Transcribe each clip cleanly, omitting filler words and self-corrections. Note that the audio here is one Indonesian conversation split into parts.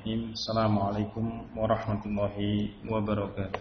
Bismillahirrahmanirrahim. Assalamualaikum warahmatullahi wabarakatuh.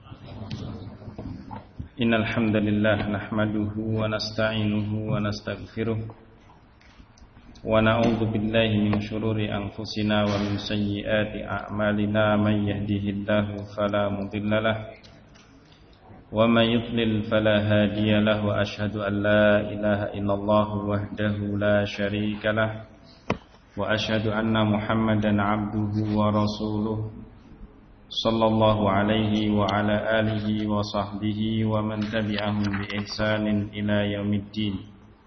Innal hamdalillah nahmaduhu wa nasta'inuhu wa nastaghfiruh wa na'udzu billahi min shururi anfusina wa min sayyiati a'malina man yahdihillahu fala mudhillalah wa man yudlil fala hadiyalah wa asyhadu an la ilaha illallah wahdahu la syarikalah wa asyhadu anna Muhammadan abduhu wa rasuluh sallallahu alaihi wa ala alihi wa sahbihi wa man tabi'ahum bi ihsanin ila yaumiddin.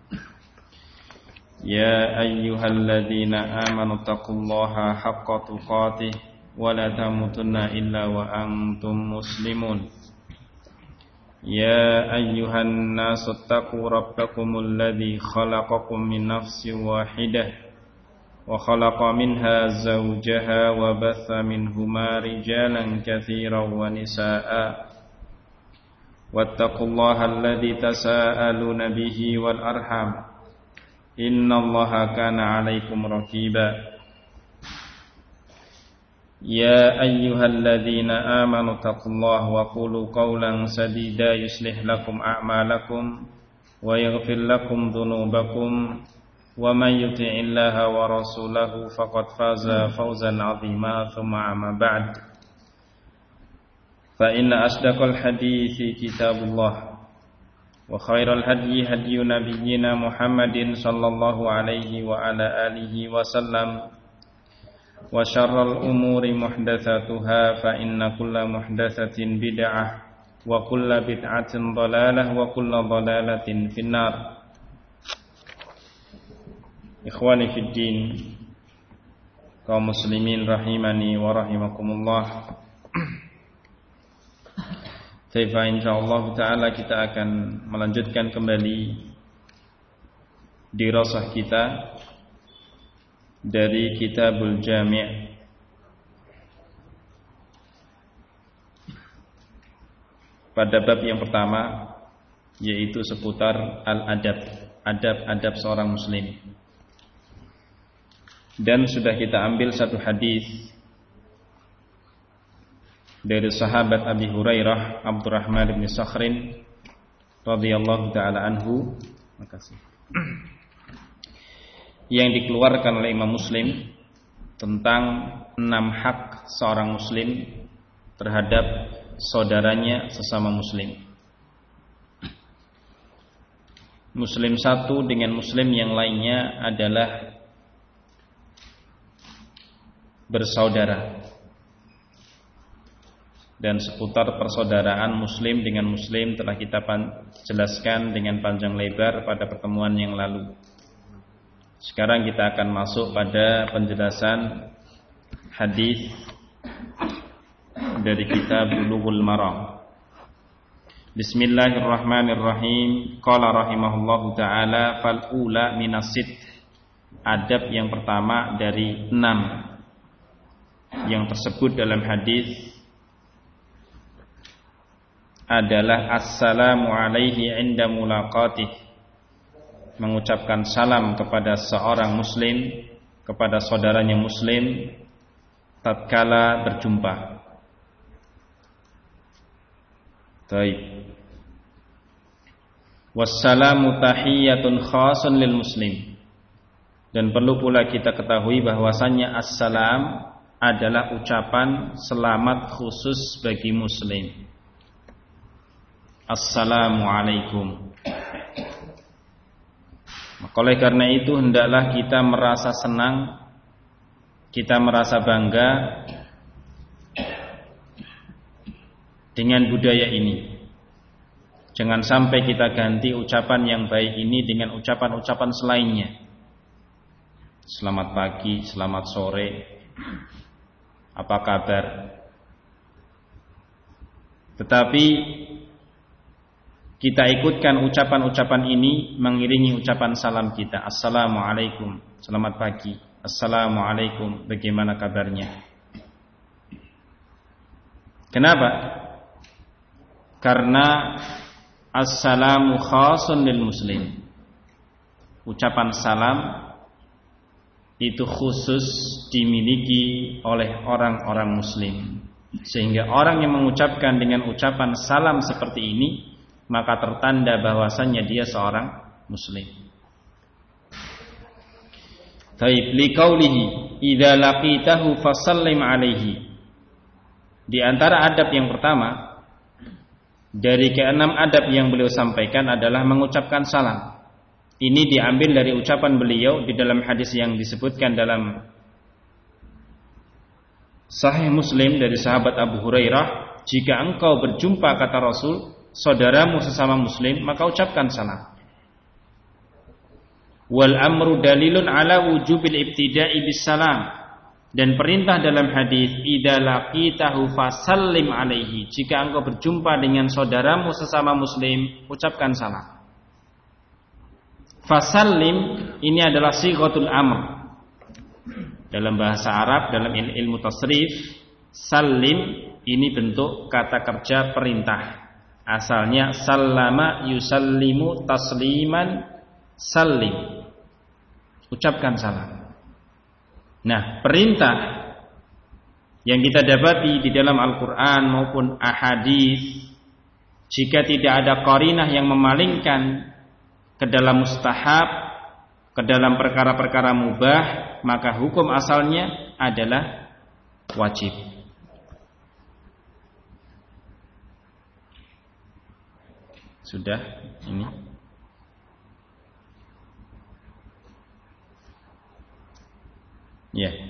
Ya ayyuhalladzina amanu taqullaha haqqa tuqatih wa la tamutunna illa wa antum muslimun. Ya ayyuhan nasu taqu rabbakumul ladzi khalaqakum min nafsin wahidah وخلق منها زوجها وبث منهما رجالا كثيرا ونساء واتقوا الله الذي تساءلون به والأرحام إن الله كان عليكم رقيبا يا أيها الذين آمنوا اتقوا الله وقولوا قولا سديدا يصلح لكم أعمالكم ويغفر لكم ذنوبكم ومن يطع الله ورسوله فقد فاز فوزا عظيما ثم أما بعد فإن أصدق الحديث كتاب الله وخير الهدي هدي نبينا محمد صلى الله عليه وعلى آله وسلم وشر الأمور محدثاتها فإن كل محدثة بدعة وكل بدعة ضلالة وكل ضلالة في النار. Ikhwani fid din, kaum muslimin rahimani wa rahimakumullah. Fa insyaallah taala kita akan melanjutkan kembali dirasah kita dari Kitabul Jami'. Pada bab yang pertama, yaitu seputar al-adab, adab-adab seorang muslim. Dan sudah kita ambil satu hadis dari sahabat Abi Hurairah Abdurrahman bin Sakhrin radhiyallahu taala anhu, makasih, yang dikeluarkan oleh Imam Muslim tentang 6 hak seorang muslim terhadap saudaranya sesama muslim. Muslim satu dengan muslim yang lainnya adalah bersaudara, dan seputar persaudaraan muslim dengan muslim telah kita jelaskan dengan panjang lebar pada pertemuan yang lalu. Sekarang kita akan masuk pada penjelasan hadis dari kitab Bulughul Maram. Bismillahirrahmanirrahim. Qala rahimahullahu taala fal ula minasid. Adab yang pertama dari 6 yang tersebut dalam hadis adalah assalamu alaihi inda mulaqatih, mengucapkan salam kepada seorang muslim, kepada saudaranya muslim tatkala berjumpa. Baik. Wassalamu tahiyyatun khasun lil muslim. Dan perlu pula kita ketahui bahwasannya assalam adalah ucapan selamat khusus bagi muslim. Assalamualaikum. Maka oleh karena itu hendaklah kita merasa senang, kita merasa bangga dengan budaya ini. Jangan sampai kita ganti ucapan yang baik ini dengan ucapan-ucapan selainnya. Selamat pagi, selamat sore, apa kabar? Tetapi kita ikutkan ucapan-ucapan ini mengiringi ucapan salam kita. Assalamualaikum, selamat pagi. Assalamualaikum, bagaimana kabarnya? Kenapa? Karena assalamu khasun lil muslim. Ucapan salam itu khusus dimiliki oleh orang-orang muslim. Sehingga orang yang mengucapkan dengan ucapan salam seperti ini, maka tertanda bahwasannya dia seorang muslim. Taib liqaulihi idza laqitahu fasallim alaihi. Di antara adab yang pertama dari keenam adab yang beliau sampaikan adalah mengucapkan salam. Ini diambil dari ucapan beliau di dalam hadis yang disebutkan dalam Sahih Muslim dari sahabat Abu Hurairah, jika engkau berjumpa, kata Rasul, saudaramu sesama muslim, maka ucapkan salam. Wal amru dalilun ala wujubil ibtida'i bis salam. Dan perintah dalam hadis idza laqitahu fasallim alaihi, jika engkau berjumpa dengan saudaramu sesama muslim, ucapkan salam. Fasallim ini adalah sighatul amr. Dalam bahasa Arab, dalam ilmu tasrif, salim ini bentuk kata kerja perintah. Asalnya sallama yusallimu tasliman salim. Ucapkan salam. Nah, perintah yang kita dapati di dalam Al-Quran maupun ahadits, jika tidak ada qarinah yang memalingkan ke dalam mustahab, ke dalam perkara-perkara mubah, maka hukum asalnya adalah wajib. Sudah ini. Ya.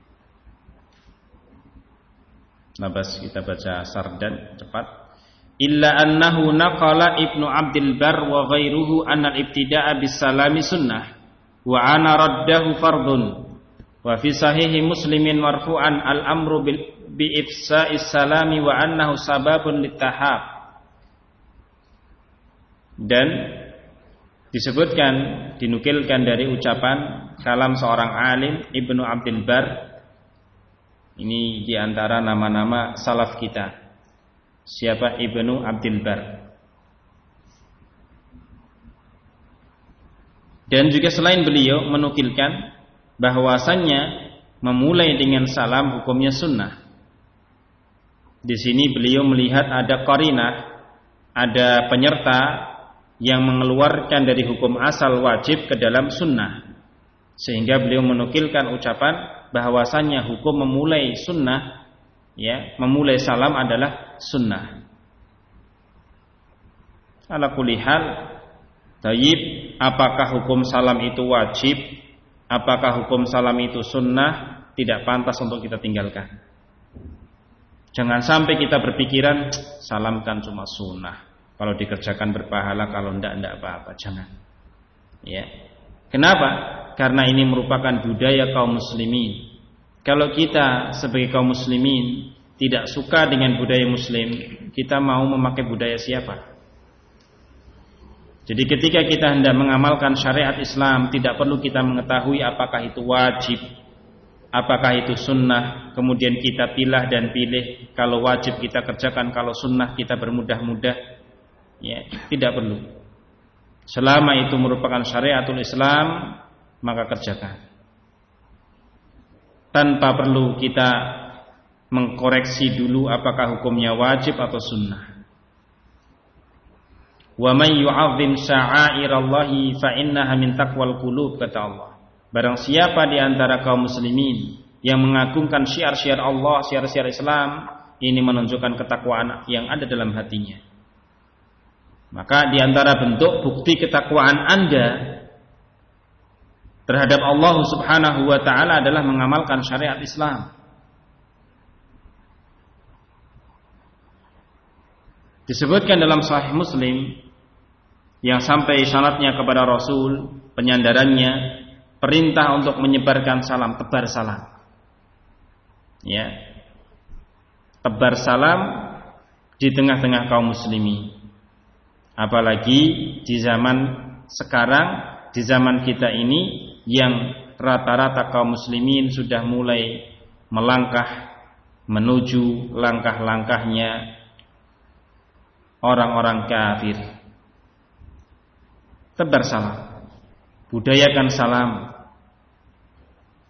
Nabas kita baca sardan cepat. Illa annahu naqala Ibnu Abdul Barr wa ghairuhu anna al-ibtida'a bis salami sunnah wa ana raddahu fardun wa fi sahihi Muslimin marfu'an al-amru bi ifsa'is salami wa annahu sababun litahab. Dan disebutkan, dinukilkan dari ucapan kalam seorang alim Ibnu Abdul Barr. Ini diantara nama-nama salaf kita. Siapa Ibnu Abdul Barr? Dan juga selain beliau menukilkan bahwasannya memulai dengan salam hukumnya sunnah. Di sini beliau melihat ada qarinah, ada penyerta yang mengeluarkan dari hukum asal wajib ke dalam sunnah, sehingga beliau menukilkan ucapan bahwasannya hukum memulai sunnah, ya, memulai salam adalah sunnah. Ala kulli hal, tayyib, apakah hukum salam itu wajib, apakah hukum salam itu sunnah, tidak pantas untuk kita tinggalkan. Jangan sampai kita berpikiran salam kan cuma sunnah, kalau dikerjakan berpahala, kalau enggak apa-apa. Jangan. Ya. Kenapa? Karena ini merupakan budaya kaum muslimin. Kalau kita sebagai kaum muslimin tidak suka dengan budaya muslim, kita mau memakai budaya siapa? Jadi ketika kita hendak mengamalkan syariat Islam, tidak perlu kita mengetahui apakah itu wajib, apakah itu sunnah, kemudian kita pilih dan pilih. Kalau wajib kita kerjakan, kalau sunnah kita bermudah-mudah. Ya, tidak perlu. Selama itu merupakan syariatul Islam, maka kerjakan. Tanpa perlu kita mengkoreksi dulu apakah hukumnya wajib atau sunnah. Wa man yu'azzim sya'airallahi fa innaha min taqwal qulub, kata Allah. Barang siapa di antara kaum muslimin yang mengagungkan syiar-syiar Allah, syiar-syiar Islam, ini menunjukkan ketakwaan yang ada dalam hatinya. Maka di antara bentuk bukti ketakwaan Anda terhadap Allah Subhanahu wa taala adalah mengamalkan syariat Islam. Disebutkan dalam Sahih Muslim yang sampai syaratnya kepada Rasul, penyandarannya perintah untuk menyebarkan salam, tebar salam. Ya. Tebar salam di tengah-tengah kaum muslimin. Apalagi di zaman sekarang, di zaman kita ini yang rata-rata kaum muslimin sudah mulai melangkah menuju langkah-langkahnya orang-orang kafir. Tebar salam, budayakan salam.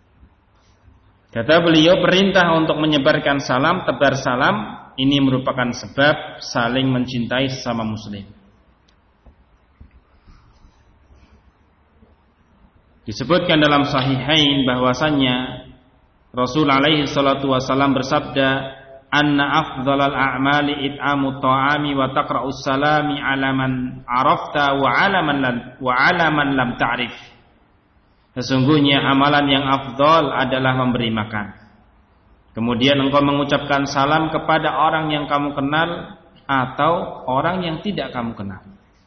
Kata beliau, perintah untuk menyebarkan salam, tebar salam, ini merupakan sebab saling mencintai sesama muslim. Disebutkan dalam Sahihain bahwasannya Rasul alaihi salatu wasallam bersabda, "Anna afdhalal a'mali it'amut ta'ami wa taqra'us salami 'ala man 'arafta wa 'ala man lam ta'rif." Sesungguhnya amalan yang afdal adalah memberi makan. Kemudian engkau mengucapkan salam kepada orang yang kamu kenal atau orang yang tidak kamu kenal.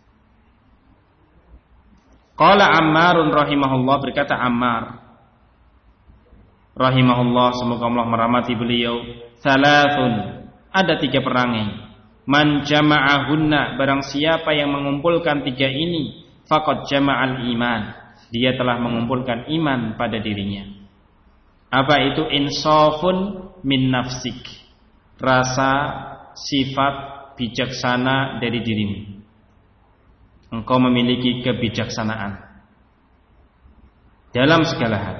Qala Ammarun rahimahullah, berkata Ammar rahimahullah, semoga Allah merahmati beliau, "Thalathun," ada 3 perangai. "Man jama'ahunna," barang siapa yang mengumpulkan 3 ini, faqad jama'al iman, dia telah mengumpulkan iman pada dirinya. Apa itu? Insafun min nafsik, rasa sifat bijaksana dari dirimu. Engkau memiliki kebijaksanaan dalam segala hal,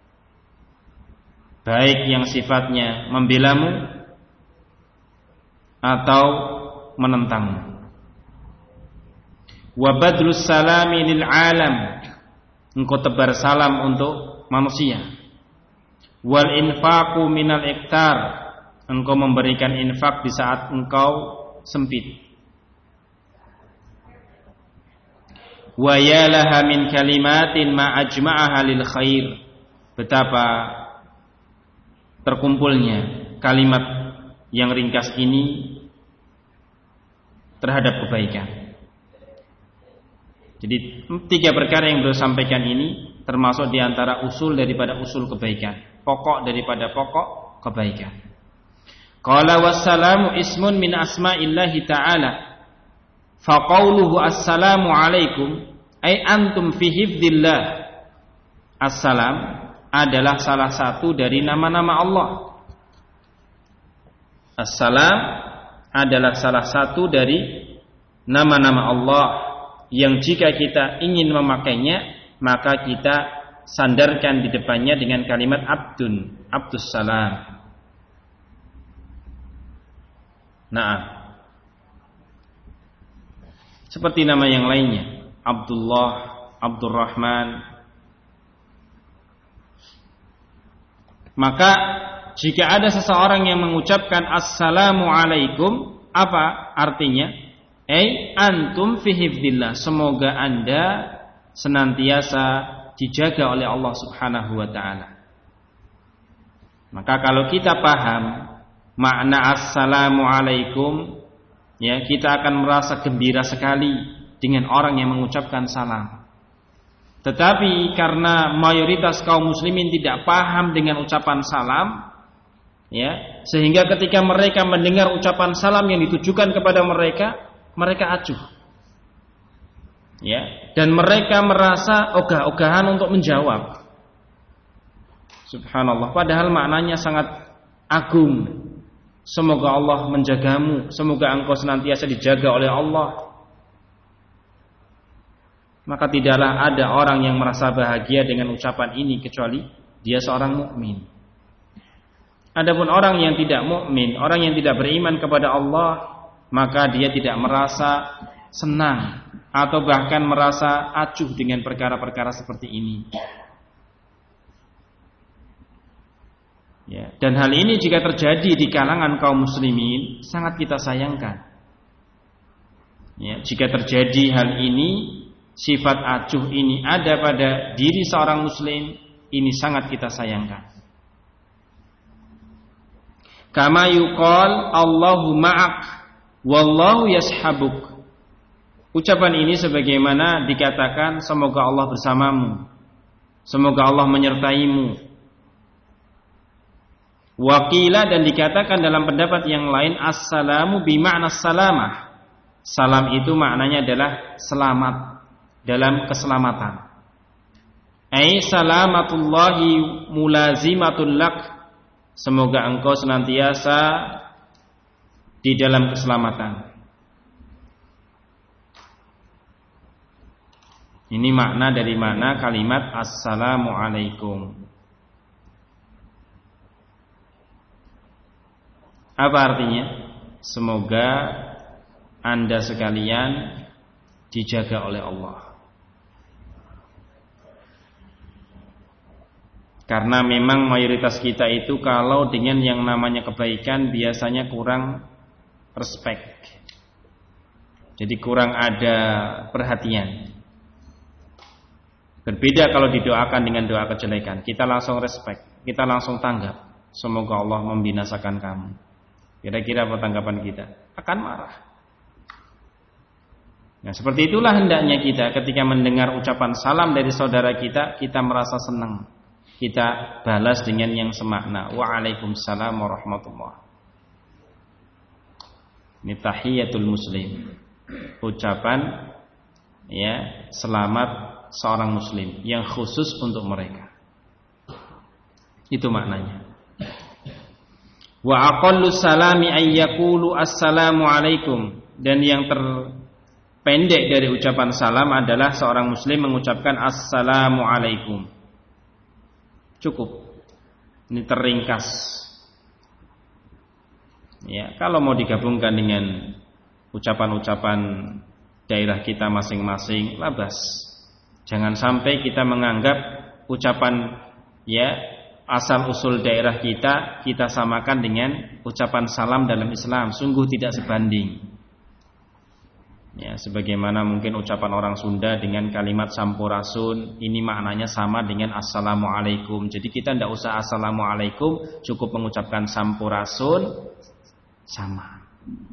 baik yang sifatnya membelamu atau menentangmu. Wa badlus salami lil alam, engkau tebar salam untuk manusia. Wal infaqu minal iktar, engkau memberikan infak di saat engkau sempit. Wa yalaha min kalimatin ma ajma'aha lil khair, betapa terkumpulnya kalimat yang ringkas ini terhadap kebaikan. Jadi 3 perkara yang beliau sampaikan ini termasuk diantara usul daripada usul kebaikan, pokok daripada pokok kebaikan. Qala wassalamu ismun min asma'illahi ta'ala, faqauluhu assalamu alaikum ay antum fi hifdzillah. Assalam adalah salah satu dari nama-nama Allah. Assalam adalah salah satu dari nama-nama Allah yang jika kita ingin memakainya, maka kita sandarkan di depannya dengan kalimat abdun, abdus salam. Nah, seperti nama yang lainnya, Abdullah, Abdurrahman. Maka jika ada seseorang yang mengucapkan assalamu alaikum, apa artinya? Antum fi hifdzillah, semoga Anda senantiasa dijaga oleh Allah Subhanahu wa taala. Maka kalau kita paham makna assalamu alaikum, ya, kita akan merasa gembira sekali dengan orang yang mengucapkan salam. Tetapi karena mayoritas kaum muslimin tidak paham dengan ucapan salam, ya, sehingga ketika mereka mendengar ucapan salam yang ditujukan kepada mereka, mereka acuh, ya, dan mereka merasa ogah-ogahan untuk menjawab. Subhanallah, padahal maknanya sangat agung. Semoga Allah menjagamu, semoga engkau senantiasa dijaga oleh Allah. Maka tidaklah ada orang yang merasa bahagia dengan ucapan ini kecuali dia seorang mukmin. Adapun orang yang tidak mukmin, orang yang tidak beriman kepada Allah, maka dia tidak merasa senang atau bahkan merasa acuh dengan perkara-perkara seperti ini. Ya, dan hal ini jika terjadi di kalangan kaum muslimin sangat kita sayangkan. Ya, jika terjadi hal ini, sifat acuh ini ada pada diri seorang muslim, ini sangat kita sayangkan. Kama yuqal Allahu ma'ak wallahu yashabuk. Ucapan ini sebagaimana dikatakan semoga Allah bersamamu, semoga Allah menyertaimu. Wakila, dan dikatakan dalam pendapat yang lain, assalamu bima'na salamah. Salam itu maknanya adalah selamat, dalam keselamatan. Ai salamatullahi mulazimatul lak, semoga engkau senantiasa di dalam keselamatan. Ini makna dari makna kalimat assalamu alaikum. Apa artinya? Semoga Anda sekalian dijaga oleh Allah. Karena memang mayoritas kita itu kalau dengan yang namanya kebaikan biasanya kurang respect. Jadi kurang ada perhatian. Berbeda kalau didoakan dengan doa kejelekan, kita langsung respect, kita langsung tanggap. Semoga Allah membinasakan kamu. Kira-kira apa tanggapan kita? Akan marah. Nah, seperti itulah hendaknya kita ketika mendengar ucapan salam dari saudara kita, kita merasa senang. Kita balas dengan yang semakna. Waalaikumsalam warahmatullahi. Ini tahiyatul muslim. Ucapan ya selamat seorang muslim yang khusus untuk mereka. Itu maknanya. Wa aqallu salami ay yaqulu assalamu alaikum, dan yang terpendek dari ucapan salam adalah seorang muslim mengucapkan assalamu alaikum. Cukup. Ini terringkas. Ya, kalau mau digabungkan dengan ucapan-ucapan daerah kita masing-masing, labas. Jangan sampai kita menganggap ucapan ya asal usul daerah kita samakan dengan ucapan salam dalam Islam. Sungguh tidak sebanding. Ya, sebagaimana mungkin ucapan orang Sunda dengan kalimat sampurasun, ini maknanya sama dengan assalamualaikum. Jadi kita tidak usah assalamualaikum, cukup mengucapkan sampurasun, sama.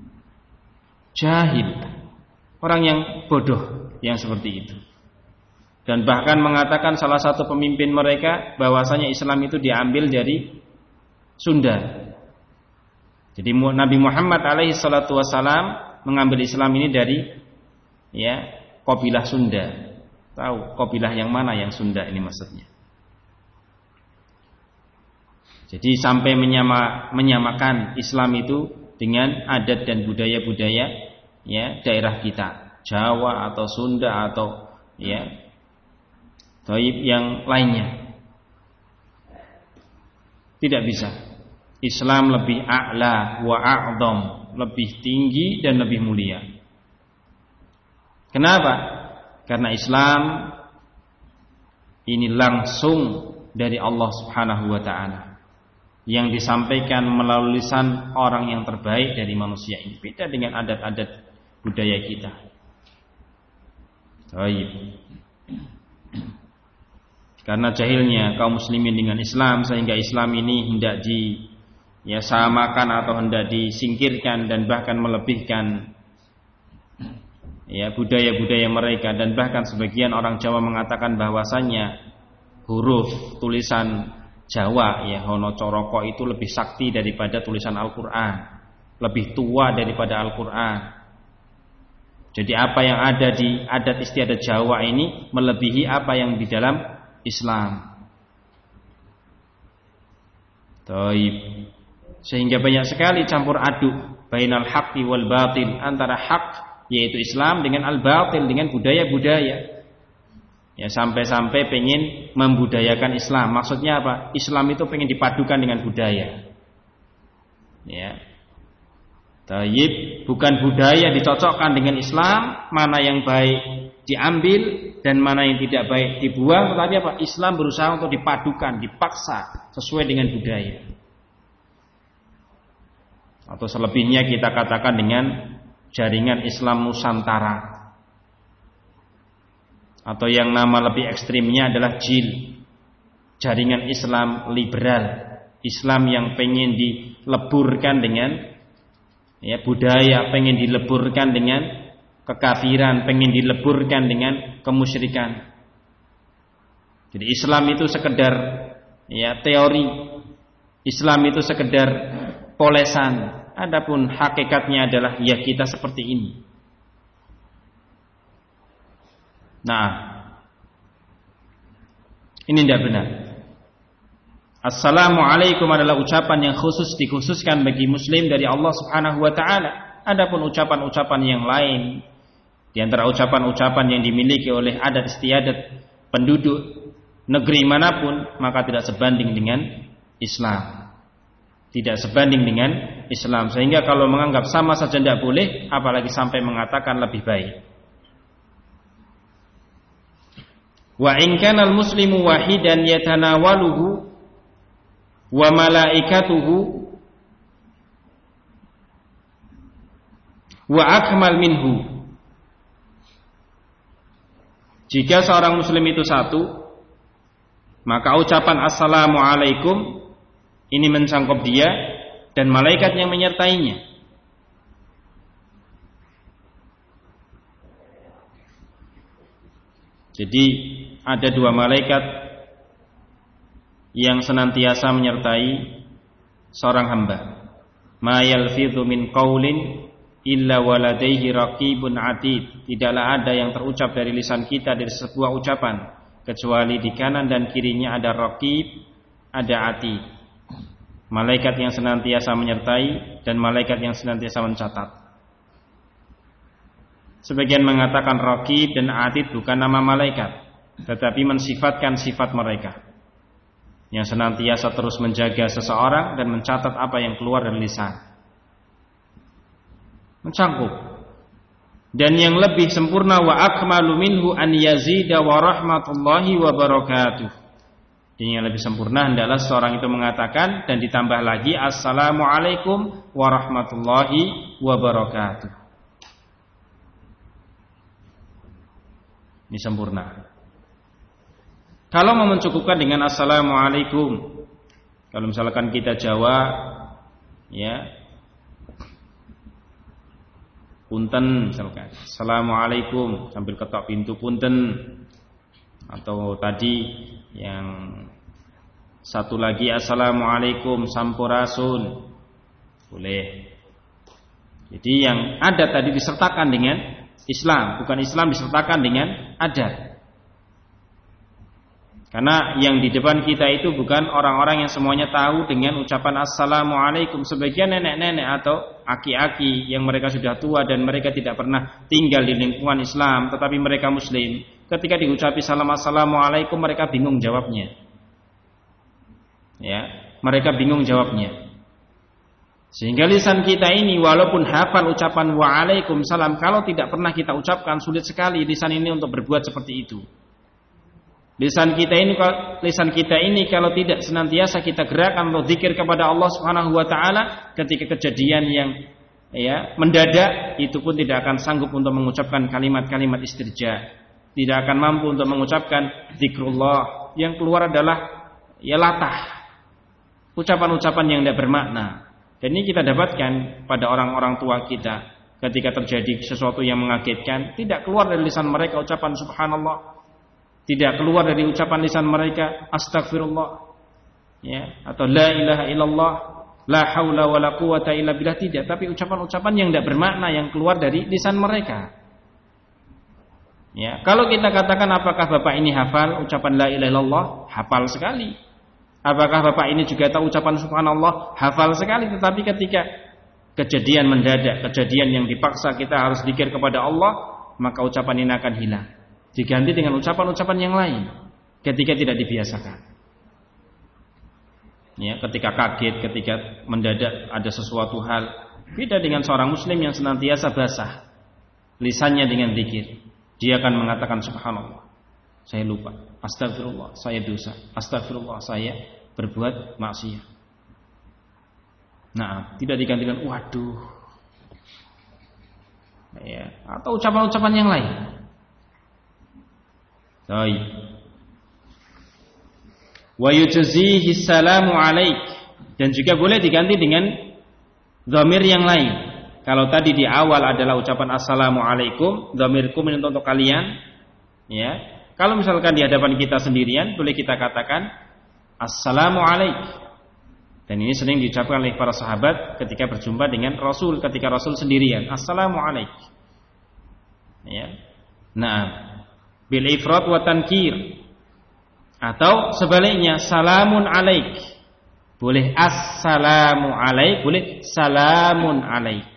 Jahil, orang yang bodoh yang seperti itu. Dan bahkan mengatakan salah satu pemimpin mereka bahwasanya Islam itu diambil dari Sunda. Jadi Nabi Muhammad alaihi salatu wasalam mengambil Islam ini dari ya kabilah Sunda. Tahu kabilah yang mana yang Sunda ini maksudnya. Jadi sampai menyamakan Islam itu dengan adat dan budaya-budaya ya daerah kita, Jawa atau Sunda atau ya Taib yang lainnya. Tidak bisa. Islam lebih a'la wa a'dham, lebih tinggi dan lebih mulia. Kenapa? Karena Islam ini langsung dari Allah Subhanahu wa taala, yang disampaikan melalui lisan orang yang terbaik dari manusia ini. Beda dengan adat-adat budaya kita. Taib. Karena jahilnya kaum muslimin dengan Islam, sehingga Islam ini hendak samakan atau hendak disingkirkan dan bahkan melebihkan ya budaya-budaya mereka. Dan bahkan sebagian orang Jawa mengatakan bahwasannya huruf tulisan Jawa ya Hono Coroko itu lebih sakti daripada tulisan Al-Quran, lebih tua daripada Al-Quran. Jadi apa yang ada di adat istiadat Jawa ini melebihi apa yang di dalam Islam. Taib. Sehingga banyak sekali campur aduk bainal haqqi wal batil, antara hak yaitu Islam dengan al-batil, dengan budaya-budaya. Ya, sampai-sampai pengen membudayakan Islam. Maksudnya apa? Islam itu pengen dipadukan dengan budaya. Ya. Taib, bukan budaya dicocokkan dengan Islam, mana yang baik diambil dan mana yang tidak baik dibuang, tetapi apa? Islam berusaha untuk dipadukan, dipaksa sesuai dengan budaya. Atau selebihnya kita katakan dengan jaringan Islam Nusantara. Atau yang nama lebih ekstrimnya adalah JIL, jaringan Islam liberal, Islam yang pengen dileburkan dengan ya budaya, pengen dileburkan dengan kekafiran, pengen dileburkan dengan kemusyrikan. Jadi Islam itu sekedar ya teori, Islam itu sekedar polesan. Adapun hakikatnya adalah ya kita seperti ini. Nah, ini tidak benar. Assalamualaikum adalah ucapan yang khusus, dikhususkan bagi muslim dari Allah Subhanahu wa taala. Adapun ucapan-ucapan yang lain, di antara ucapan-ucapan yang dimiliki oleh adat istiadat penduduk negeri manapun, maka tidak sebanding dengan Islam. tidak sebanding dengan Islam, sehingga kalau menganggap sama saja tidak boleh, apalagi sampai mengatakan lebih baik. Wa in kana al-muslimu wahidan yatanawaluhu wa malaikatuhu wa akmal minhu. Jika seorang muslim itu satu, maka ucapan assalamualaikum ini mencangkup dia dan malaikat yang menyertainya. Jadi ada dua malaikat yang senantiasa menyertai seorang hamba. Ma yalfidhu min qaulin illa waladaihi raqibun atid. Tidaklah ada yang terucap dari lisan kita dari sebuah ucapan kecuali di kanan dan kirinya ada raqib, ada atid. Malaikat yang senantiasa menyertai dan malaikat yang senantiasa mencatat. Sebagian mengatakan raqib dan atid bukan nama malaikat, tetapi mensifatkan sifat mereka yang senantiasa terus menjaga seseorang dan mencatat apa yang keluar dari lisan. Mencangkup. Dan yang lebih sempurna wa akmalu minhu an yazida wa rahmatullahi wa barakatuh. Dan yang lebih sempurna hendaklah seorang itu mengatakan dan ditambah lagi assalamualaikum warahmatullahi wabarakatuh. Ini sempurna. Kalau mau mencukupkan dengan assalamualaikum, kalau misalkan kita Jawa, ya, punten misalkan, assalamualaikum sambil ketok pintu punten, atau tadi yang satu lagi assalamualaikum sampurasun, boleh. Jadi yang ada tadi disertakan dengan Islam, bukan Islam disertakan dengan adat. Karena yang di depan kita itu bukan orang-orang yang semuanya tahu dengan ucapan assalamualaikum. Sebagian nenek-nenek atau aki-aki yang mereka sudah tua dan mereka tidak pernah tinggal di lingkungan Islam, tetapi mereka Muslim. Ketika diucapi salam assalamualaikum, mereka bingung jawabnya. Ya, mereka bingung jawabnya. Sehingga lisan kita ini walaupun hafal ucapan waalaikumsalam, kalau tidak pernah kita ucapkan, sulit sekali lisan ini untuk berbuat seperti itu. Lisan kita ini kalau tidak senantiasa kita gerakkan untuk zikir kepada Allah Subhanahu wa taala, ketika kejadian yang mendadak, itu pun tidak akan sanggup untuk mengucapkan kalimat-kalimat istirja. Tidak akan mampu untuk mengucapkan zikrullah. Yang keluar adalah latah, ucapan-ucapan yang tidak bermakna. Dan ini kita dapatkan pada orang-orang tua kita. Ketika terjadi sesuatu yang mengagetkan, tidak keluar dari lisan mereka ucapan subhanallah, tidak keluar dari ucapan lisan mereka astagfirullah, ya, atau la ilaha illallah, la haula wala quwata illa billah, tidak. Tapi ucapan-ucapan yang tidak bermakna yang keluar dari lisan mereka. Ya, kalau kita katakan apakah Bapak ini hafal ucapan la ilaha illallah? Hafal sekali. Apakah Bapak ini juga tahu ucapan subhanallah? Hafal sekali. Tetapi ketika kejadian mendadak, kejadian yang dipaksa kita harus zikir kepada Allah, maka ucapan ini akan hilang, diganti dengan ucapan-ucapan yang lain ketika tidak dibiasakan. Ya, ketika kaget, ketika mendadak ada sesuatu hal, beda dengan seorang muslim yang senantiasa basah lisannya dengan zikir. Dia akan mengatakan subhanallah, saya lupa, astagfirullah, saya dosa, astagfirullah, saya berbuat maksiat. Nah, tidak digantikan waduh, ya, atau ucapan-ucapan yang lain. Baik. Wa yujzihi salamu alaik, dan juga boleh diganti dengan dhamir yang lain. Kalau tadi di awal adalah ucapan assalamualaikum, dhamirkum ini untuk kalian, ya. Kalau misalkan di hadapan kita sendirian, boleh kita katakan assalamu alaik. Dan ini sering diucapkan oleh para sahabat ketika berjumpa dengan Rasul, ketika Rasul sendirian, assalamu alaik. Ya. Nah, bil ifrad wa tankir. Atau sebaliknya salamun alaik. Boleh assalamu alaik, boleh salamun alaik.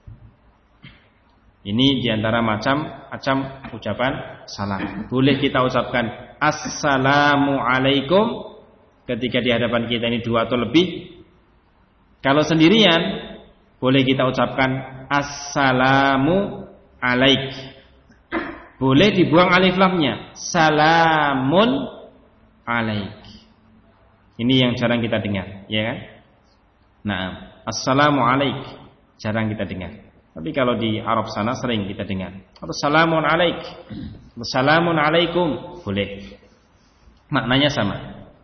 Ini diantara macam ucapan salam. Boleh kita ucapkan assalamu alaikum ketika di hadapan kita ini dua atau lebih, Kalau sendirian boleh kita ucapkan assalamu alaik. Boleh dibuang alif lamnya, salamun alaik. Ini yang jarang kita dengar, ya kan? Nah, assalamu alaik jarang kita dengar. Tapi kalau di Arab sana sering kita dengar. Assalamun alaik, assalamun alaikum, boleh. Maknanya sama.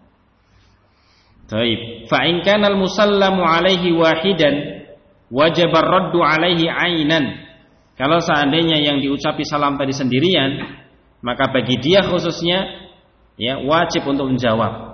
Baik. Fa in kana al-musallamu alaihi wahidan wajib ar-raddu alaihi ainan. Kalau seandainya yang diucapi salam tadi sendirian, maka bagi dia khususnya ya wajib untuk menjawab.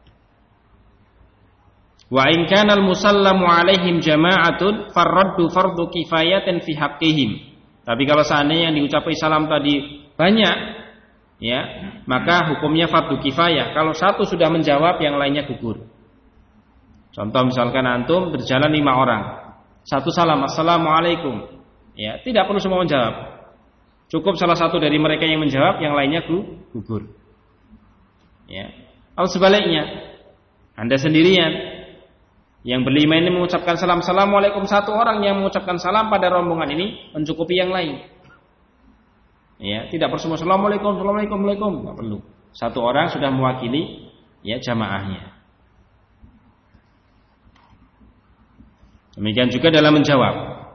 Wa in kana al-musallamu alaihim jama'atun farraddu fardu kifayatin fi haqqihim. Tapi kalau seandainya yang diucapi salam tadi banyak, ya, maka hukumnya fardu kifayah. Kalau satu sudah menjawab, yang lainnya gugur. Contoh misalkan antum berjalan 5 orang. Satu salam, assalamualaikum. Ya, tidak perlu semua menjawab. Cukup salah satu dari mereka yang menjawab, yang lainnya gugur. Ya. Atau sebaliknya, Anda sendirian. Yang berlima ini mengucapkan salam, assalamualaikum, satu orang yang mengucapkan salam pada rombongan ini mencukupi yang lain. Ya, tidak perlu semua assalamualaikum, assalamualaikum, tidak perlu. Satu orang sudah mewakili ya jamaahnya. Demikian juga dalam menjawab.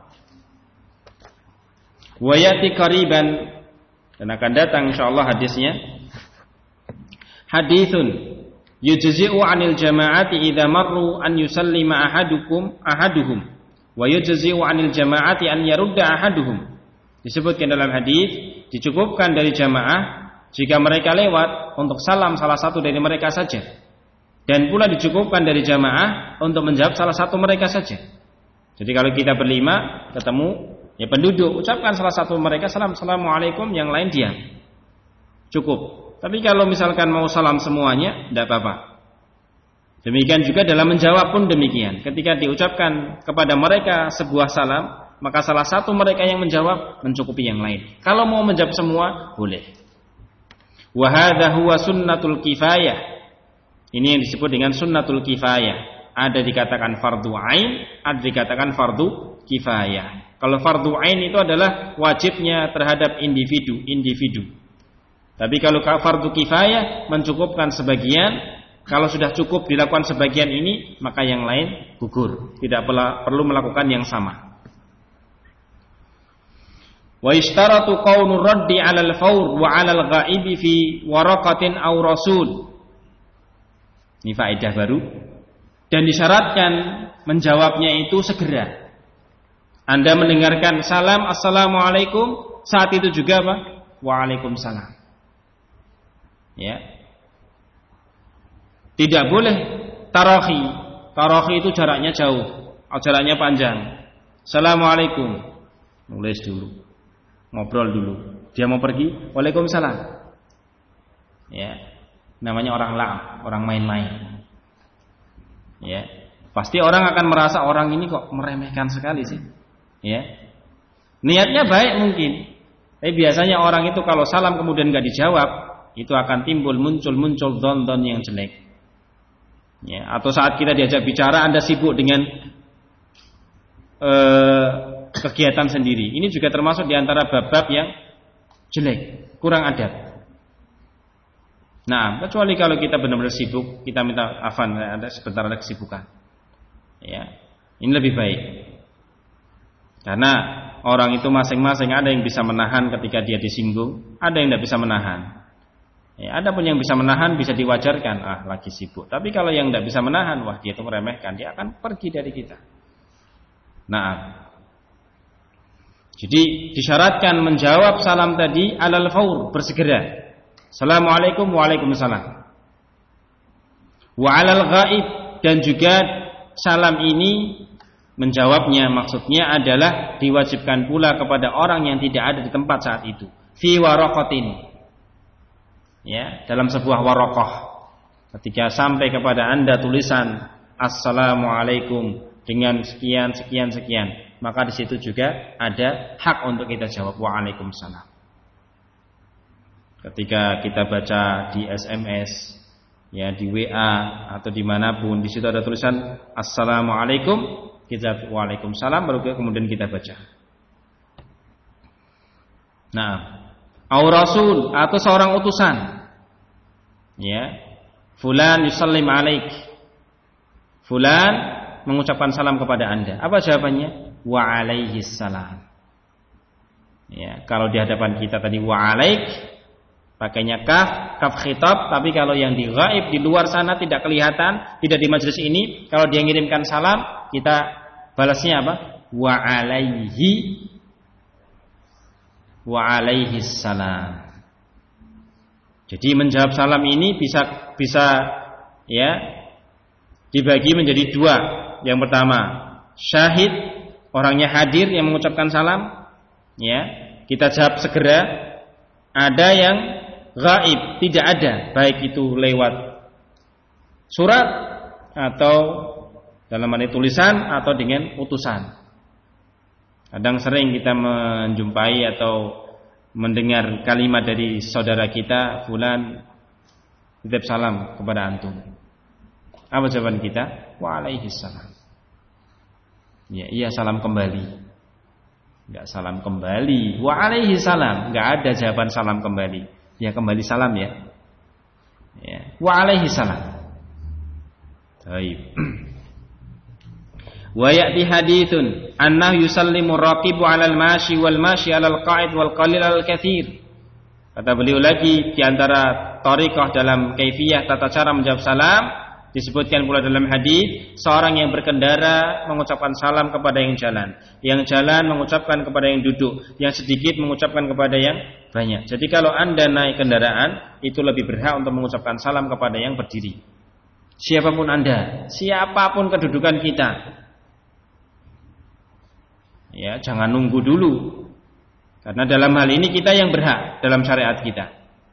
Wa yati qariban, dan akan datang insyaallah hadisnya. Haditsun yujzi'u 'anil jama'ati idza marru an yusallima ahaduhum wa yujzi'u 'anil jama'ati an yarudda ahaduhum. Disebutkan dalam hadis, dicukupkan dari jamaah jika mereka lewat untuk salam salah satu dari mereka saja, dan pula dicukupkan dari jamaah untuk menjawab salah satu mereka saja. Jadi kalau kita berlima ketemu ya penduduk, ucapkan salah satu mereka salam, assalamualaikum, yang lain diam, cukup. Tapi kalau misalkan mau salam semuanya, tidak apa-apa. Demikian juga dalam menjawab pun demikian. Ketika diucapkan kepada mereka sebuah salam, maka salah satu mereka yang menjawab mencukupi yang lain. Kalau mau menjawab semua, boleh. Wa hadza huwa sunnatul kifayah. Ini yang disebut dengan sunnatul kifayah. Ada dikatakan fardu ain, ada dikatakan fardu kifayah. Kalau fardu ain itu adalah wajibnya terhadap individu. Tapi kalau fardu kifayah mencukupkan sebagian, kalau sudah cukup dilakukan sebagian ini, maka yang lain gugur, tidak perlu melakukan yang sama. Wa ishtaratu qaunu raddi 'alal fawr wa 'alal ghaibi fi waraqatin aw rasul. Ini faedah baru. Dan disyaratkan menjawabnya itu segera. Anda mendengarkan salam assalamualaikum, saat itu juga apa? Waalaikumsalam. Ya. Tidak boleh tarakhi. Tarakhi itu jaraknya jauh, jaraknya panjang. Assalamualaikum. Nulis dulu. Ngobrol dulu. Dia mau pergi, waalaikumsalam. Ya. Namanya orang la'am, orang main-main. Ya. Pasti orang akan merasa orang ini kok meremehkan sekali sih. Ya. Niatnya baik mungkin. Tapi biasanya orang itu kalau salam kemudian enggak dijawab, itu akan muncul don yang jelek. Ya, atau saat kita diajak bicara Anda sibuk dengan kegiatan sendiri. Ini juga termasuk diantara bab-bab yang jelek, kurang adab. Nah, kecuali kalau kita benar-benar sibuk, kita minta afan, ada sebentar ada kesibukan. Ya, ini lebih baik. Karena orang itu masing-masing ada yang bisa menahan ketika dia disinggung, ada yang tidak bisa menahan. Ya, ada pun yang bisa menahan bisa diwajarkan, lagi sibuk. Tapi kalau yang tidak bisa menahan, wah dia itu meremehkan, dia akan pergi dari kita. Nah, jadi disyaratkan menjawab salam tadi alal faur, bersegera. Assalamualaikum, waalaikumsalam. Wa alal ghaib, dan juga salam ini menjawabnya maksudnya adalah diwajibkan pula kepada orang yang tidak ada di tempat saat itu. Fi waraqatin. Ya, dalam sebuah waraqah. Ketika sampai kepada Anda tulisan assalamualaikum dengan sekian, maka di situ juga ada hak untuk kita jawab waalaikumsalam. Ketika kita baca di SMS, ya di WA atau dimanapun, di situ ada tulisan Assalamualaikum, kita Waalaikumsalam, baru kemudian kita baca. Nah, au rasul atau seorang utusan, ya, fulan yusallim alaik, fulan mengucapkan salam kepada Anda. Apa jawabannya? Wa alaihis salam. Ya, kalau di hadapan kita tadi wa alaik, pakainya kaf khitab, tapi kalau yang di ghaib di luar sana tidak kelihatan, tidak di majelis ini, kalau dia ngirimkan salam, kita balasnya apa? Wa alaihis salam. Jadi menjawab salam ini bisa ya dibagi menjadi dua. Yang pertama, syahid, orangnya hadir yang mengucapkan salam, ya, kita jawab segera. Ada yang ghaib, tidak ada, baik itu lewat surat atau dalam arti tulisan atau dengan utusan. Kadang sering kita menjumpai atau mendengar kalimat dari saudara kita, fulan titip salam kepada antum. Apa jawaban kita? Waalaikumsalam. Ya, iya salam kembali. Enggak salam kembali. Waalaikumsalam. Enggak ada jawaban salam kembali. Ya kembali salam ya. Ya. Waalaikumsalam. Baik. Wa ya'ti haditsun annahu yusallimu raqibu 'alal mashi wal mashi 'alal qa'id wal qalil 'alal katsir. Kata beliau lagi di antara thariqah dalam kaifiyah tata cara menjawab salam, disebutkan pula dalam hadis seorang yang berkendara mengucapkan salam kepada yang jalan mengucapkan kepada yang duduk, yang sedikit mengucapkan kepada yang banyak. Jadi kalau Anda naik kendaraan, itu lebih berhak untuk mengucapkan salam kepada yang berdiri. Siapapun Anda, siapapun kedudukan kita. Ya, jangan nunggu dulu. Karena dalam hal ini kita yang berhak dalam syariat kita.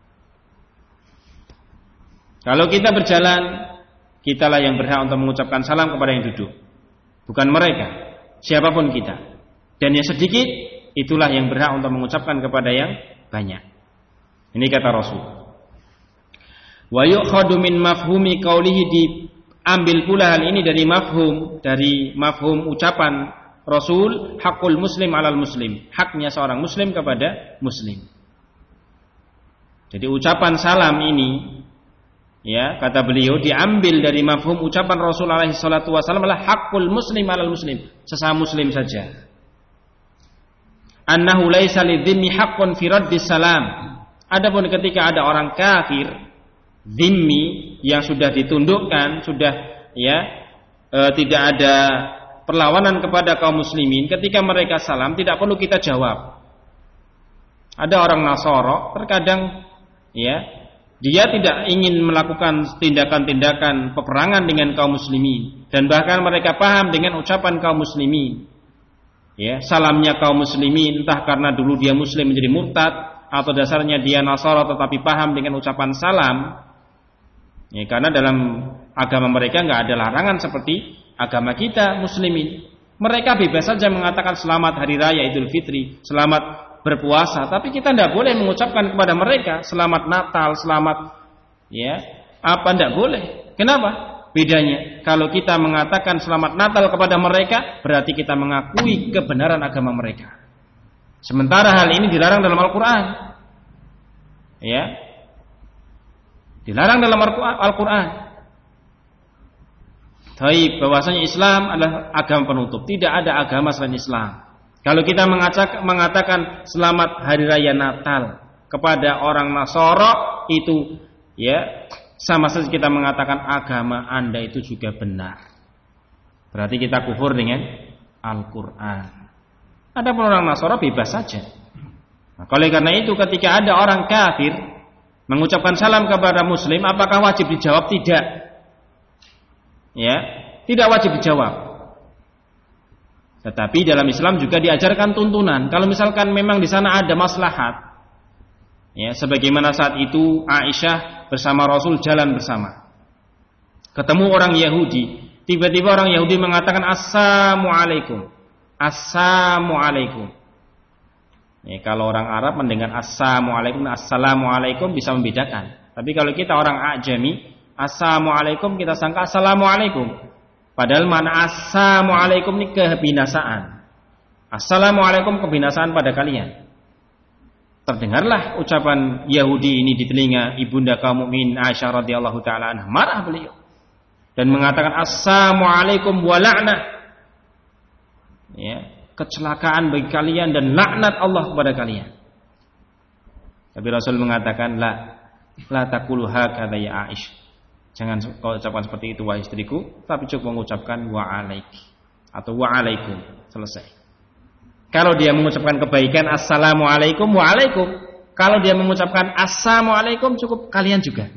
Kalau kita berjalan, kitalah yang berhak untuk mengucapkan salam kepada yang duduk, bukan mereka, siapapun kita. Dan yang sedikit, itulah yang berhak untuk mengucapkan kepada yang banyak. Ini kata Rasul. Wa yu'khadu min mafhumi qaulihi, diambil pula hal ini dari mafhum ucapan Rasul, hakul muslim alal muslim, haknya seorang muslim kepada muslim. Jadi ucapan salam ini, ya, kata beliau, diambil dari mafhum ucapan Rasul alaihi salatu wasallam adalah hakul muslim alal muslim, sesama muslim saja. Annahu laisa lidzimmi haqqun fi raddis salam. Adapun ketika ada orang kafir dzimmi yang sudah ditundukkan, sudah tidak ada perlawanan kepada kaum muslimin, ketika mereka salam tidak perlu kita jawab. Ada orang Nasara terkadang dia tidak ingin melakukan tindakan-tindakan peperangan dengan kaum muslimin, dan bahkan mereka paham dengan ucapan kaum muslimin. Ya, salamnya kaum muslimin entah karena dulu dia muslim menjadi murtad atau dasarnya dia Nasara tetapi paham dengan ucapan salam. Ya, karena dalam agama mereka enggak ada larangan seperti agama kita muslimin. Mereka bebas saja mengatakan selamat hari raya Idul Fitri, selamat berpuasa, tapi kita tidak boleh mengucapkan kepada mereka selamat Natal, selamat tidak boleh. Kenapa? Bedanya, kalau kita mengatakan selamat Natal kepada mereka, berarti kita mengakui kebenaran agama mereka. Sementara hal ini dilarang dalam Al-Quran. Ya, dilarang dalam Al-Quran. Taib, bahwasanya Islam adalah agama penutup, tidak ada agama selain Islam. Kalau kita mengatakan selamat hari raya Natal kepada orang Nasara, itu sama saja kita mengatakan agama Anda itu juga benar. Berarti kita kufur dengan Al-Quran. Adapun orang Nasara bebas saja. Nah, oleh karena itu ketika ada orang kafir mengucapkan salam kepada muslim, apakah wajib dijawab? Tidak. Tidak wajib dijawab. Tetapi dalam Islam juga diajarkan tuntunan. Kalau misalkan memang di sana ada maslahat, sebagaimana saat itu Aisyah bersama Rasul jalan bersama, ketemu orang Yahudi, tiba-tiba orang Yahudi mengatakan Assalamualaikum, Assalamualaikum. Kalau orang Arab mendengar Assalamualaikum, Assalamualaikum bisa membedakan. Tapi kalau kita orang Ajami, Assalamualaikum kita sangka assalamualaikum. Padahal makna assalamualaikum ini kebinasaan. Assalamualaikum kebinasaan pada kalian. Terdengarlah ucapan Yahudi ini di telinga ibunda kaum mukminin Aisyah radhiyallahu taala anha. Marah beliau dan mengatakan assalamualaikum wa la'nah. Ya, kecelakaan bagi kalian dan laknat Allah kepada kalian. Tapi Rasul mengatakan la taqulu hakadha ya Aisyah. Jangan kau ucapkan seperti itu wahai istriku, tapi cukup mengucapkan wa alaiki atau wa alaikum. Selesai. Kalau dia mengucapkan kebaikan assalamualaikum wa alaikum. Kalau dia mengucapkan assalamualaikum cukup kalian juga.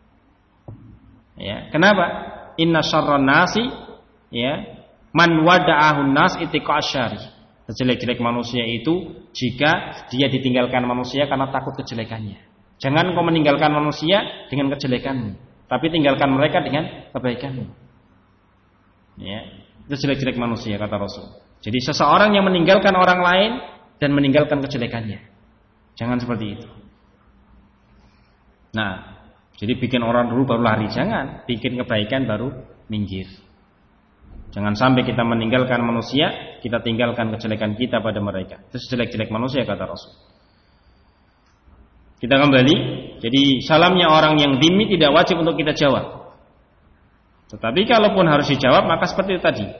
Ya, kenapa? Inna syarran nasi ya man wada'ahun nas itiqa asyari. Sejelek-jelek manusia itu jika dia ditinggalkan manusia karena takut kejelekannya. Jangan kau meninggalkan manusia dengan kejelekanmu, tapi tinggalkan mereka dengan kebaikanmu. Ya, itu jelek-jelek manusia kata Rasul. Jadi seseorang yang meninggalkan orang lain dan meninggalkan kejelekannya. Jangan seperti itu. Nah, jadi bikin orang dulu baru lari, jangan. Bikin kebaikan baru minggir. Jangan sampai kita meninggalkan manusia, kita tinggalkan kejelekan kita pada mereka. Itu jelek-jelek manusia kata Rasul. Kita kembali. Jadi salamnya orang yang dhimmi tidak wajib untuk kita jawab. Tetapi kalaupun harus dijawab maka seperti itu tadi.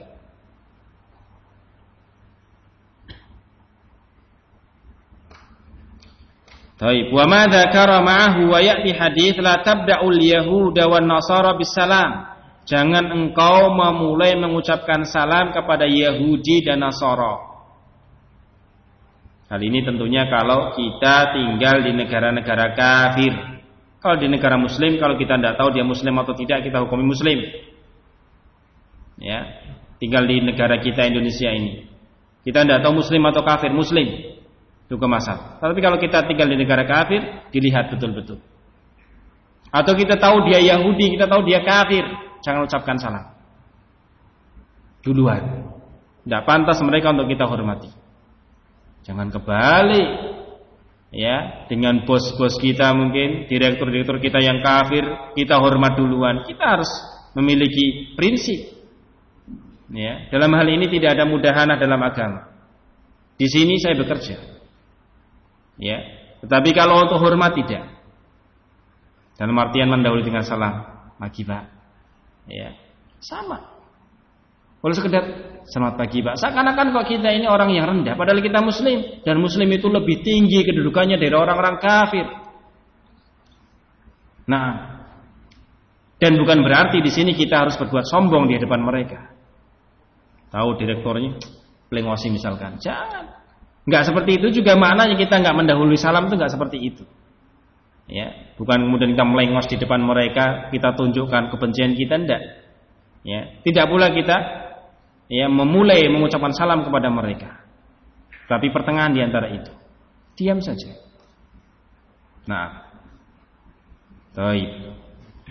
Baik, wa ma dzakara ma'ahu wa ya'ti hadits la tabda'ul yahuda wan nasara bisalam. Jangan engkau memulai mengucapkan salam kepada Yahudi dan Nasara. Hal ini tentunya kalau kita tinggal di negara-negara kafir. Kalau di negara muslim, kalau kita tidak tahu dia muslim atau tidak, kita hukumi muslim. Ya, tinggal di negara kita Indonesia ini. Kita tidak tahu muslim atau kafir, muslim. Juga masalah. Tapi kalau kita tinggal di negara kafir, dilihat betul-betul. Atau kita tahu dia Yahudi, kita tahu dia kafir, jangan ucapkan salam duluan. Tidak pantas mereka untuk kita hormati. Jangan kebalik, ya, dengan bos-bos kita mungkin, direktur-direktur kita yang kafir, kita hormat duluan. Kita harus memiliki prinsip. Ya, dalam hal ini tidak ada mudahanah dalam agama. Di sini saya bekerja. Ya, tetapi kalau untuk hormat tidak. Dalam artian mendahului dengan salam, pagi Pak. Ya, sama. Kalau sekedar selamat pagi Pak. Seakan-akan kok kita ini orang yang rendah, padahal kita muslim dan muslim itu lebih tinggi kedudukannya dari orang-orang kafir. Nah, dan bukan berarti di sini kita harus berbuat sombong di depan mereka. Tahu direkturnya pelengosi misalkan, jangan. Enggak seperti itu juga maknanya kita enggak mendahului salam itu enggak seperti itu. Ya, bukan kemudian kita melengos di depan mereka, kita tunjukkan kebencian kita, enggak. Ya, tidak pula kita ya memulai mengucapkan salam kepada mereka. Tapi pertengahan di antara itu. Diam saja. Nah. Baik.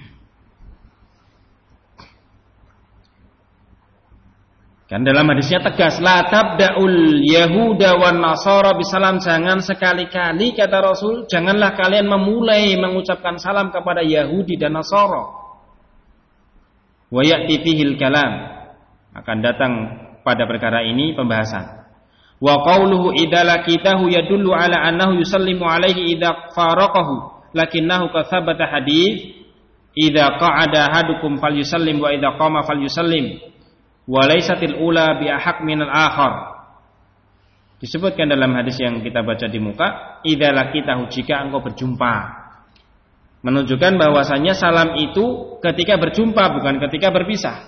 Kan dalam hadisnya tegas, la tabda'ul yahuda wan nasara bisalam. Jangan sekali-kali kata Rasul, janganlah kalian memulai mengucapkan salam kepada Yahudi dan Nasara. Wa ya'ti fihil kalam. Akan datang pada perkara ini pembahasan. Wa qauluhu idza laqitahu yadullu ala annahu yusallimu alaihi idza faraqahu, lakinnahu kathabata hadits idza qa'ada ahadukum falyusallim wa idza qama falyusallim. Walaisatil ula bi ahaq minal akhar. Disebutkan dalam hadis yang kita baca di muka, idza laqitahu, jika engkau berjumpa. Menunjukkan bahwasanya salam itu ketika berjumpa, bukan ketika berpisah.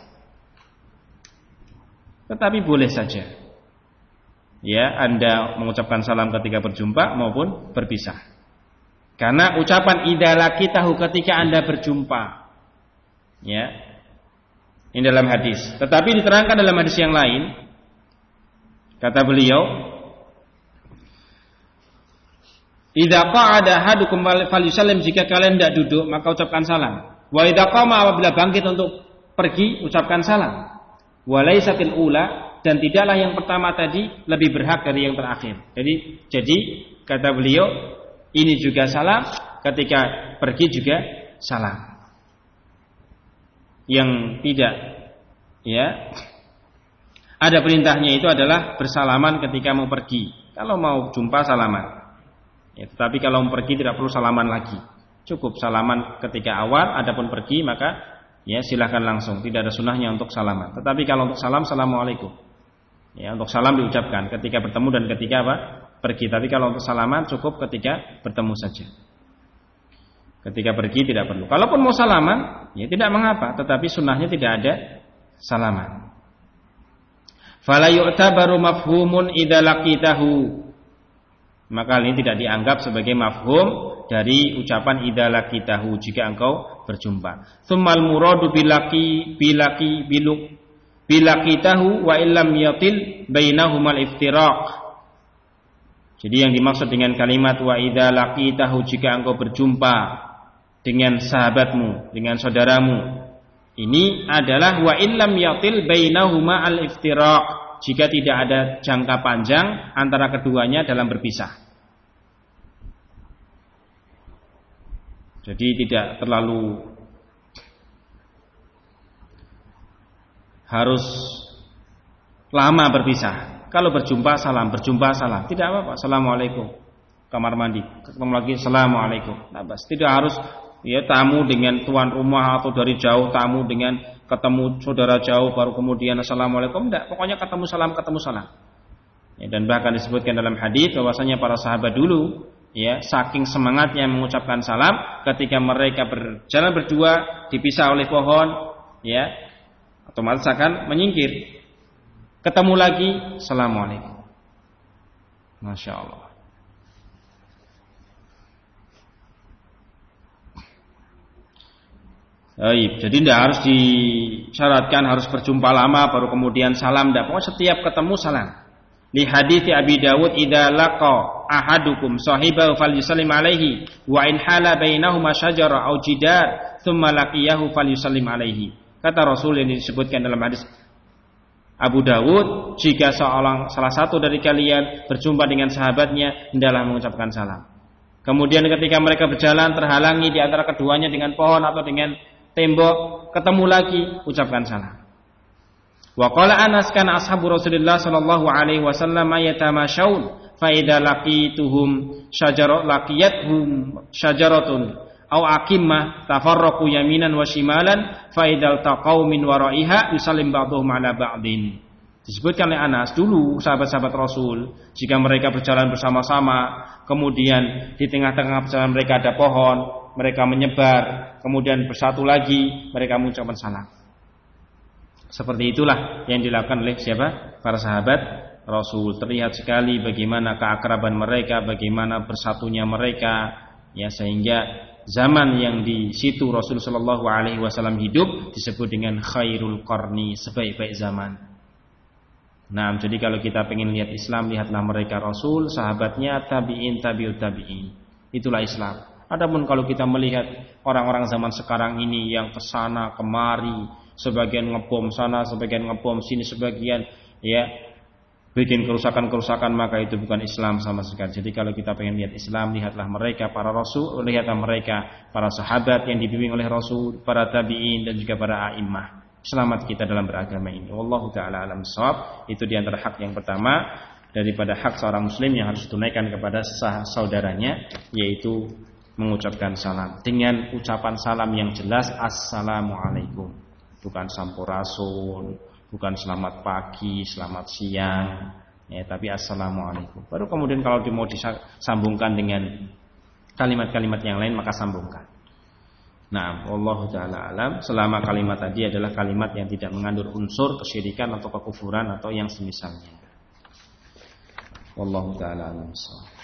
Tetapi boleh saja. Ya, Anda mengucapkan salam ketika berjumpa maupun berpisah. Karena ucapan idza laqitahu ketika Anda berjumpa. Ya. Ini dalam hadis. Tetapi diterangkan dalam hadis yang lain, kata beliau, idza qa'ada ahadukum falyusallim, jika kalian tidak duduk maka ucapkan salam. Wa idza qama, apabila bangkit untuk pergi ucapkan salam. Wa laisatil ula, dan tidaklah yang pertama tadi lebih berhak dari yang terakhir. Jadi kata beliau, ini juga salam, ketika pergi juga salam. yang tidak ada perintahnya itu adalah bersalaman ketika mau pergi. Kalau mau jumpa salaman. Tetapi kalau mau pergi tidak perlu salaman lagi. Cukup salaman ketika awal, adapun pergi maka silahkan langsung. Tidak ada sunnahnya untuk salaman. Tetapi kalau untuk salam, assalamualaikum. Untuk salam diucapkan ketika bertemu dan ketika pergi. Tapi kalau untuk salaman cukup ketika bertemu saja. Ketika pergi tidak perlu. Kalaupun mau salaman, tidak mengapa. Tetapi sunnahnya tidak ada salaman. Fala yu'tabaru mafhumun idza laqitahu. Maka ini tidak dianggap sebagai mafhum dari ucapan idza laqitahu jika engkau berjumpa. Tsummal muradu bilaqitahu wa illam yatil bainahumal iftiraq. Jadi yang dimaksud dengan kalimat wa idza laqitahu jika engkau berjumpa dengan sahabatmu, dengan saudaramu, ini adalah wa illam yatil bainahuma al-iftiraq, jika tidak ada jangka panjang antara keduanya dalam berpisah. Jadi tidak terlalu harus lama berpisah. Kalau berjumpa salam, tidak apa-apa. Assalamualaikum. Kamar mandi, ketemu lagi, assalamualaikum. Tidak harus tamu dengan tuan rumah atau dari jauh tamu dengan ketemu saudara jauh baru kemudian assalamualaikum. Tidak, pokoknya ketemu salam. Dan bahkan disebutkan dalam hadis bahwasanya para sahabat dulu saking semangatnya mengucapkan salam ketika mereka berjalan berdua dipisah oleh pohon otomatis akan menyingkir. Ketemu lagi, assalamualaikum. Masya Allah. Baik, jadi tidak harus disyaratkan harus berjumpa lama baru kemudian salam. Tidak, pokoknya setiap ketemu salam. Li hadits Abi Dawud idza laqa ahadukum sahibahu falyusallim alaihi wa in hala bainahuma syajara aw jidar thumma laqiyahu falyusallim alaihi. Kata Rasul yang disebutkan dalam hadis Abu Dawud, jika salah satu dari kalian berjumpa dengan sahabatnya, hendaklah mengucapkan salam. Kemudian ketika mereka berjalan terhalangi di antara keduanya dengan pohon atau dengan tembok, ketemu lagi, ucapkan salam. Wa qala Anas kana ashabu Rasulillah sallallahu alaihi wasallam yatamasyaun fa idza laqituhum laqiyatuhum syajaratun aw aqimah tafarraqu yaminan wa shimalan fa idza taqaw min wara'iha yusallim ba'dhum ala ba'din. Disebutkan oleh Anas, dulu sahabat-sahabat Rasul jika mereka berjalan bersama-sama, kemudian di tengah-tengah perjalanan mereka ada pohon, mereka menyebar, kemudian bersatu lagi, mereka mengucapkan salam. Seperti itulah yang dilakukan oleh siapa? Para sahabat Rasul. Terlihat sekali bagaimana keakraban mereka, bagaimana bersatunya mereka, sehingga zaman yang di situ Rasul sallallahu alaihi wasallam hidup disebut dengan khairul qarni, sebaik-baik zaman. Nah, jadi kalau kita pengen lihat Islam, lihatlah mereka Rasul, sahabatnya, tabi'in, tabi'ut tabi'in. Itulah Islam. Adapun kalau kita melihat orang-orang zaman sekarang ini yang kesana kemari, sebagian ngebom sana, sebagian ngebom sini, sebagian bikin kerusakan-kerusakan, maka itu bukan Islam sama sekali. Jadi kalau kita pengen lihat Islam, lihatlah mereka para Rasul, lihatlah mereka para sahabat yang dibimbing oleh Rasul, para tabi'in dan juga para a'immah. Selamat kita dalam beragama ini. Wallahu ta'ala alam shawab. Itu diantara hak yang pertama daripada hak seorang muslim yang harus ditunaikan kepada saudaranya, yaitu mengucapkan salam dengan ucapan salam yang jelas, assalamualaikum, bukan sampurasun, bukan selamat pagi, selamat siang, tapi assalamualaikum. Baru kemudian kalau mau disambungkan dengan kalimat-kalimat yang lain maka sambungkan. Nah, wallahu ta'ala alam. Selama kalimat tadi adalah kalimat yang tidak mengandung unsur kesyirikan atau kekufuran atau yang semisalnya. Wallahu ta'ala alam.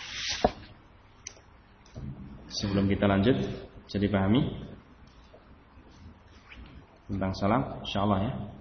Sebelum kita lanjut, jadi pahami tentang salam, insyaallah ya.